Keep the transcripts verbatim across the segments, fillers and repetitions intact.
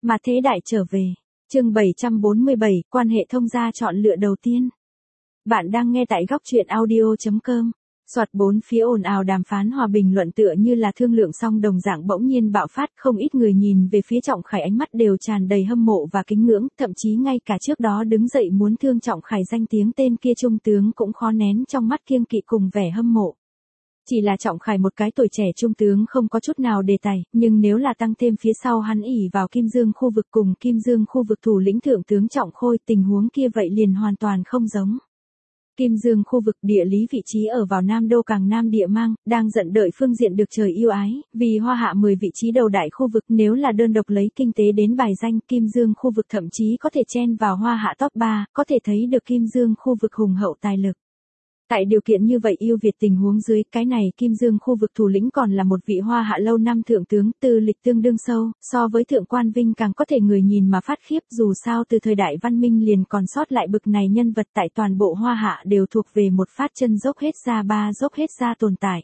Mà thế đại trở về. Chương bảy trăm bốn mươi bảy, quan hệ thông gia chọn lựa đầu tiên. Bạn đang nghe tại góc truyện audio chấm com. Soạt bốn phía ồn ào đàm phán hòa bình luận tựa như là thương lượng xong đồng dạng bỗng nhiên bạo phát, không ít người nhìn về phía Trọng Khải ánh mắt đều tràn đầy hâm mộ và kính ngưỡng, thậm chí ngay cả trước đó đứng dậy muốn thương Trọng Khải danh tiếng tên kia trung tướng cũng khó nén trong mắt kiêng kỵ cùng vẻ hâm mộ. Chỉ là Trọng Khải một cái tuổi trẻ trung tướng không có chút nào đề tài, nhưng nếu là tăng thêm phía sau hắn ỷ vào Kim Dương khu vực cùng Kim Dương khu vực thủ lĩnh thượng tướng Trọng Khôi, tình huống kia vậy liền hoàn toàn không giống. Kim Dương khu vực địa lý vị trí ở vào Nam Đô càng Nam địa mang, đang giận đợi phương diện được trời yêu ái, vì Hoa Hạ mười vị trí đầu đại khu vực nếu là đơn độc lấy kinh tế đến bài danh, Kim Dương khu vực thậm chí có thể chen vào Hoa Hạ top ba, có thể thấy được Kim Dương khu vực hùng hậu tài lực. Tại điều kiện như vậy yêu Việt tình huống dưới, cái này Kim Dương khu vực thủ lĩnh còn là một vị Hoa Hạ lâu năm thượng tướng, tư lịch tương đương sâu, so với thượng quan Vinh càng có thể người nhìn mà phát khiếp, dù sao từ thời đại văn minh liền còn sót lại bực này nhân vật tại toàn bộ Hoa Hạ đều thuộc về một phát chân dốc hết ra ba dốc hết ra tồn tại.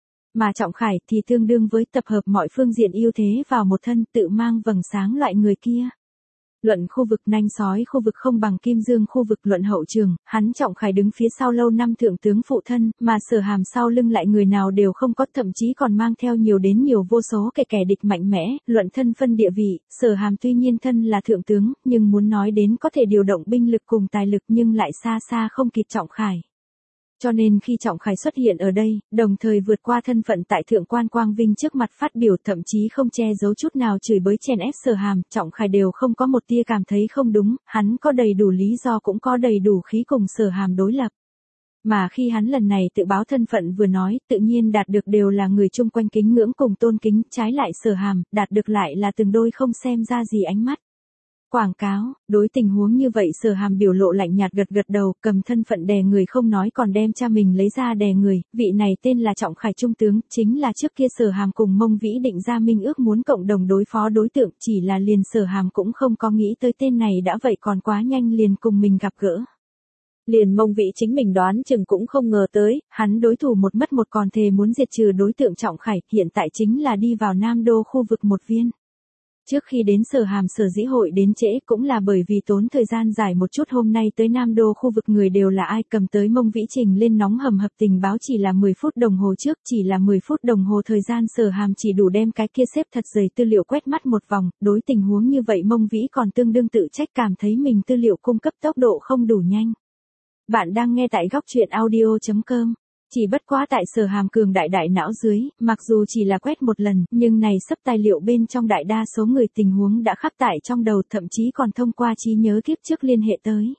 Mà Trọng Khải thì tương đương với tập hợp mọi phương diện ưu thế vào một thân, tự mang vầng sáng loại người kia. Luận khu vực nanh sói khu vực không bằng Kim Dương khu vực, luận hậu trường, hắn Trọng Khải đứng phía sau lâu năm thượng tướng phụ thân, mà Sở Hàm sau lưng lại người nào đều không có, thậm chí còn mang theo nhiều đến nhiều vô số kẻ kẻ địch mạnh mẽ. Luận thân phân địa vị, Sở Hàm tuy nhiên thân là thượng tướng, nhưng muốn nói đến có thể điều động binh lực cùng tài lực nhưng lại xa xa không kịp Trọng Khải. Cho nên khi Trọng Khải xuất hiện ở đây, đồng thời vượt qua thân phận tại thượng quan Quang Vinh trước mặt phát biểu, thậm chí không che giấu chút nào chửi bới chèn ép Sở Hàm, Trọng Khải đều không có một tia cảm thấy không đúng, hắn có đầy đủ lý do cũng có đầy đủ khí cùng Sở Hàm đối lập. Mà khi hắn lần này tự báo thân phận vừa nói, tự nhiên đạt được đều là người chung quanh kính ngưỡng cùng tôn kính, trái lại Sở Hàm, đạt được lại là từng đôi không xem ra gì ánh mắt. Quảng cáo, đối tình huống như vậy Sở Hàm biểu lộ lạnh nhạt gật gật đầu, cầm thân phận đè người không nói còn đem cha mình lấy ra đè người, vị này tên là Trọng Khải trung tướng, chính là trước kia Sở Hàm cùng Mông Vĩ định ra minh ước muốn cộng đồng đối phó đối tượng, chỉ là liền Sở Hàm cũng không có nghĩ tới tên này đã vậy còn quá nhanh liền cùng mình gặp gỡ. Liền Mông Vĩ chính mình đoán chừng cũng không ngờ tới, hắn đối thủ một mất một còn thề muốn diệt trừ đối tượng Trọng Khải, hiện tại chính là đi vào Nam Đô khu vực một viên. Trước khi đến Sở Hàm sở dĩ hội đến trễ cũng là bởi vì tốn thời gian dài một chút, hôm nay tới Nam Đô khu vực người đều là ai, cầm tới Mông Vĩ trình lên nóng hầm hập tình báo chỉ là mười phút đồng hồ trước, chỉ là mười phút đồng hồ thời gian Sở Hàm chỉ đủ đem cái kia xếp thật dày tư liệu quét mắt một vòng, đối tình huống như vậy Mông Vĩ còn tương đương tự trách, cảm thấy mình tư liệu cung cấp tốc độ không đủ nhanh. Bạn đang nghe tại góc truyện audio chấm com. Chỉ bất quá tại Sở Hàm cường đại đại não dưới, mặc dù chỉ là quét một lần, nhưng này sấp tài liệu bên trong đại đa số người tình huống đã khắc tại trong đầu, thậm chí còn thông qua trí nhớ kiếp trước liên hệ tới.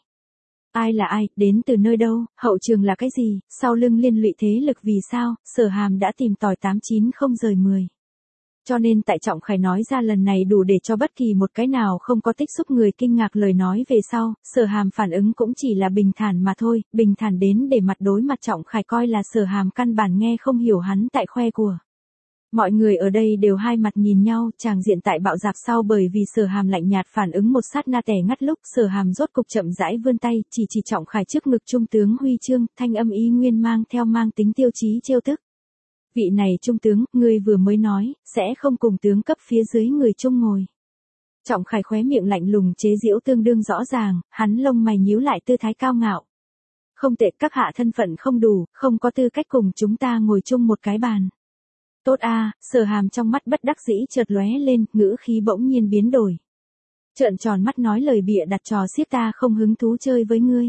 Ai là ai, đến từ nơi đâu, hậu trường là cái gì, sau lưng liên lụy thế lực vì sao, Sở Hàm đã tìm tòi tám chín không rời mười. Cho nên tại Trọng Khải nói ra lần này đủ để cho bất kỳ một cái nào không có tích xúc người kinh ngạc lời nói về sau, Sở Hàm phản ứng cũng chỉ là bình thản mà thôi, bình thản đến để mặt đối mặt Trọng Khải coi là Sở Hàm căn bản nghe không hiểu hắn tại khoe của. Mọi người ở đây đều hai mặt nhìn nhau, tràng diện tại bạo dạp sau bởi vì Sở Hàm lạnh nhạt phản ứng một sát na tẻ ngắt lúc, Sở Hàm rốt cục chậm rãi vươn tay, chỉ chỉ Trọng Khải trước ngực trung tướng huy chương, thanh âm ý nguyên mang theo mang tính tiêu chí trêu tức. Vị này trung tướng, ngươi vừa mới nói, sẽ không cùng tướng cấp phía dưới người chung ngồi. Trọng Khải khóe miệng lạnh lùng chế giễu tương đương rõ ràng, hắn lông mày nhíu lại tư thái cao ngạo. Không tệ, các hạ thân phận không đủ, không có tư cách cùng chúng ta ngồi chung một cái bàn. Tốt a, Sở Hàm trong mắt bất đắc dĩ chợt lóe lên, ngữ khí bỗng nhiên biến đổi. Trợn tròn mắt nói lời bịa đặt trò xiếc, ta không hứng thú chơi với ngươi.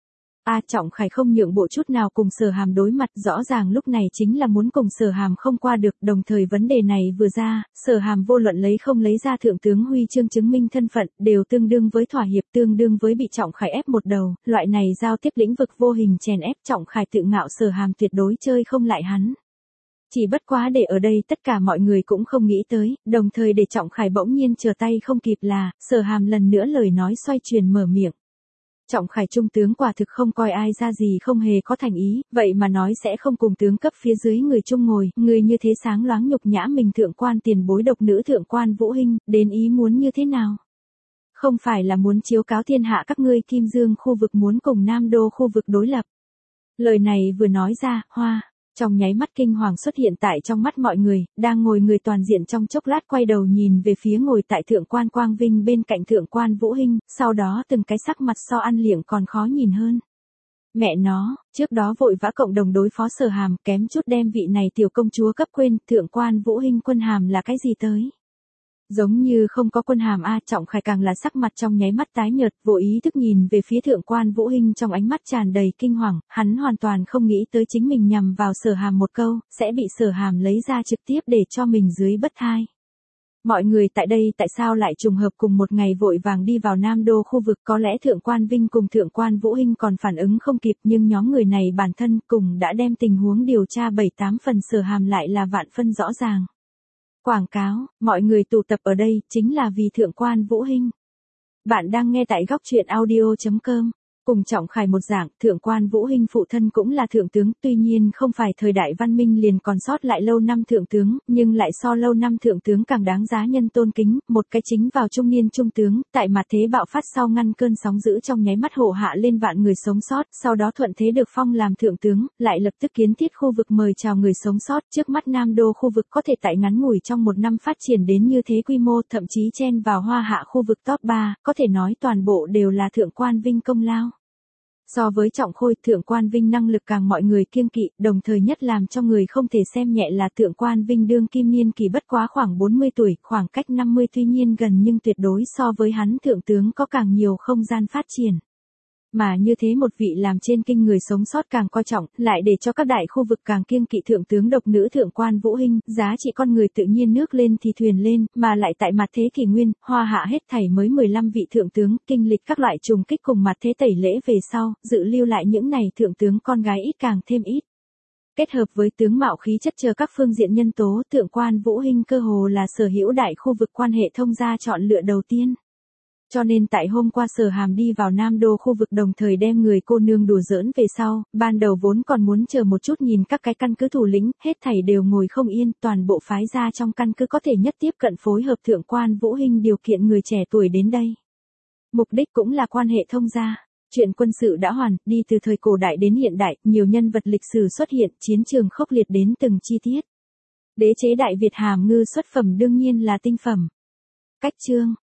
A Trọng Khải không nhượng bộ chút nào cùng Sở Hàm đối mặt, rõ ràng lúc này chính là muốn cùng Sở Hàm không qua được, đồng thời vấn đề này vừa ra, Sở Hàm vô luận lấy không lấy ra thượng tướng huy chương chứng minh thân phận, đều tương đương với thỏa hiệp, tương đương với bị Trọng Khải ép một đầu, loại này giao tiếp lĩnh vực vô hình chèn ép, Trọng Khải tự ngạo Sở Hàm tuyệt đối chơi không lại hắn. Chỉ bất quá để ở đây tất cả mọi người cũng không nghĩ tới, đồng thời để Trọng Khải bỗng nhiên trở tay không kịp là, Sở Hàm lần nữa lời nói xoay truyền mở miệng. Trọng Khải trung tướng quả thực không coi ai ra gì, không hề có thành ý, vậy mà nói sẽ không cùng tướng cấp phía dưới người chung ngồi, người như thế sáng loáng nhục nhã mình thượng quan tiền bối độc nữ thượng quan Vũ Hinh, đến ý muốn như thế nào? Không phải là muốn chiếu cáo thiên hạ các ngươi Kim Dương khu vực muốn cùng Nam Đô khu vực đối lập. Lời này vừa nói ra, hoa, Trong nháy mắt kinh hoàng xuất hiện tại trong mắt mọi người, đang ngồi người toàn diện trong chốc lát quay đầu nhìn về phía ngồi tại thượng quan Quang Vinh bên cạnh thượng quan Vũ Hinh, sau đó từng cái sắc mặt so ăn liệng còn khó nhìn hơn. Mẹ nó, trước đó vội vã cộng đồng đối phó Sở Hàm, kém chút đem vị này tiểu công chúa cấp quên, thượng quan Vũ Hinh quân hàm là cái gì tới? Giống như không có quân hàm a. Trọng Khải càng là sắc mặt trong nháy mắt tái nhợt, vô ý thức nhìn về phía thượng quan Vũ Hinh trong ánh mắt tràn đầy kinh hoàng, hắn hoàn toàn không nghĩ tới chính mình nhằm vào Sở Hàm một câu, sẽ bị Sở Hàm lấy ra trực tiếp để cho mình dưới bất thai. Mọi người tại đây tại sao lại trùng hợp cùng một ngày vội vàng đi vào Nam Đô khu vực, có lẽ thượng quan Vinh cùng thượng quan Vũ Hinh còn phản ứng không kịp, nhưng nhóm người này bản thân cùng đã đem tình huống điều tra bảy tám phần, Sở Hàm lại là vạn phân rõ ràng. Quảng cáo, mọi người tụ tập ở đây chính là vì thượng quan Vũ Hinh. Bạn đang nghe tại góc truyện audio chấm com. Cùng Trọng Khải một dạng, thượng quan Vũ Hinh phụ thân cũng là thượng tướng, tuy nhiên không phải thời đại văn minh liền còn sót lại lâu năm thượng tướng, nhưng lại so lâu năm thượng tướng càng đáng giá nhân tôn kính, một cái chính vào trung niên trung tướng, tại mặt thế bạo phát sau ngăn cơn sóng dữ trong nháy mắt hộ hạ lên vạn người sống sót, sau đó thuận thế được phong làm thượng tướng, lại lập tức kiến thiết khu vực mời chào người sống sót, trước mắt Nam Đô khu vực có thể tại ngắn ngủi trong một năm phát triển đến như thế quy mô, thậm chí chen vào Hoa Hạ khu vực top ba, có thể nói toàn bộ đều là thượng quan Vinh công lao. So với Trọng Khôi, thượng quan Vinh năng lực càng mọi người kiêng kỵ, đồng thời nhất làm cho người không thể xem nhẹ là thượng quan Vinh đương kim niên kỳ bất quá khoảng bốn mươi tuổi, khoảng cách năm mươi tuy nhiên gần nhưng tuyệt đối so với hắn thượng tướng có càng nhiều không gian phát triển. Mà như thế một vị làm trên kinh người sống sót càng coi trọng, lại để cho các đại khu vực càng kiêng kỵ thượng tướng độc nữ thượng quan Vũ Hinh, giá trị con người tự nhiên nước lên thì thuyền lên, mà lại tại mặt thế kỷ nguyên, Hoa Hạ hết thảy mới mười lăm vị thượng tướng, kinh lịch các loại trùng kích cùng mặt thế tẩy lễ về sau, dự lưu lại những này thượng tướng con gái ít càng thêm ít. Kết hợp với tướng mạo khí chất chờ các phương diện nhân tố, thượng quan Vũ Hinh cơ hồ là sở hữu đại khu vực quan hệ thông gia chọn lựa đầu tiên. Cho nên tại hôm qua Sở Hàm đi vào Nam Đô khu vực đồng thời đem người cô nương đùa giỡn về sau, ban đầu vốn còn muốn chờ một chút nhìn các cái căn cứ thủ lĩnh, hết thảy đều ngồi không yên, toàn bộ phái ra trong căn cứ có thể nhất tiếp cận phối hợp thượng quan Vũ Hinh điều kiện người trẻ tuổi đến đây. Mục đích cũng là quan hệ thông gia. Chuyện quân sự đã hoàn, đi từ thời cổ đại đến hiện đại, nhiều nhân vật lịch sử xuất hiện, chiến trường khốc liệt đến từng chi tiết. Đế chế Đại Việt hàm ngư xuất phẩm đương nhiên là tinh phẩm. Cách chương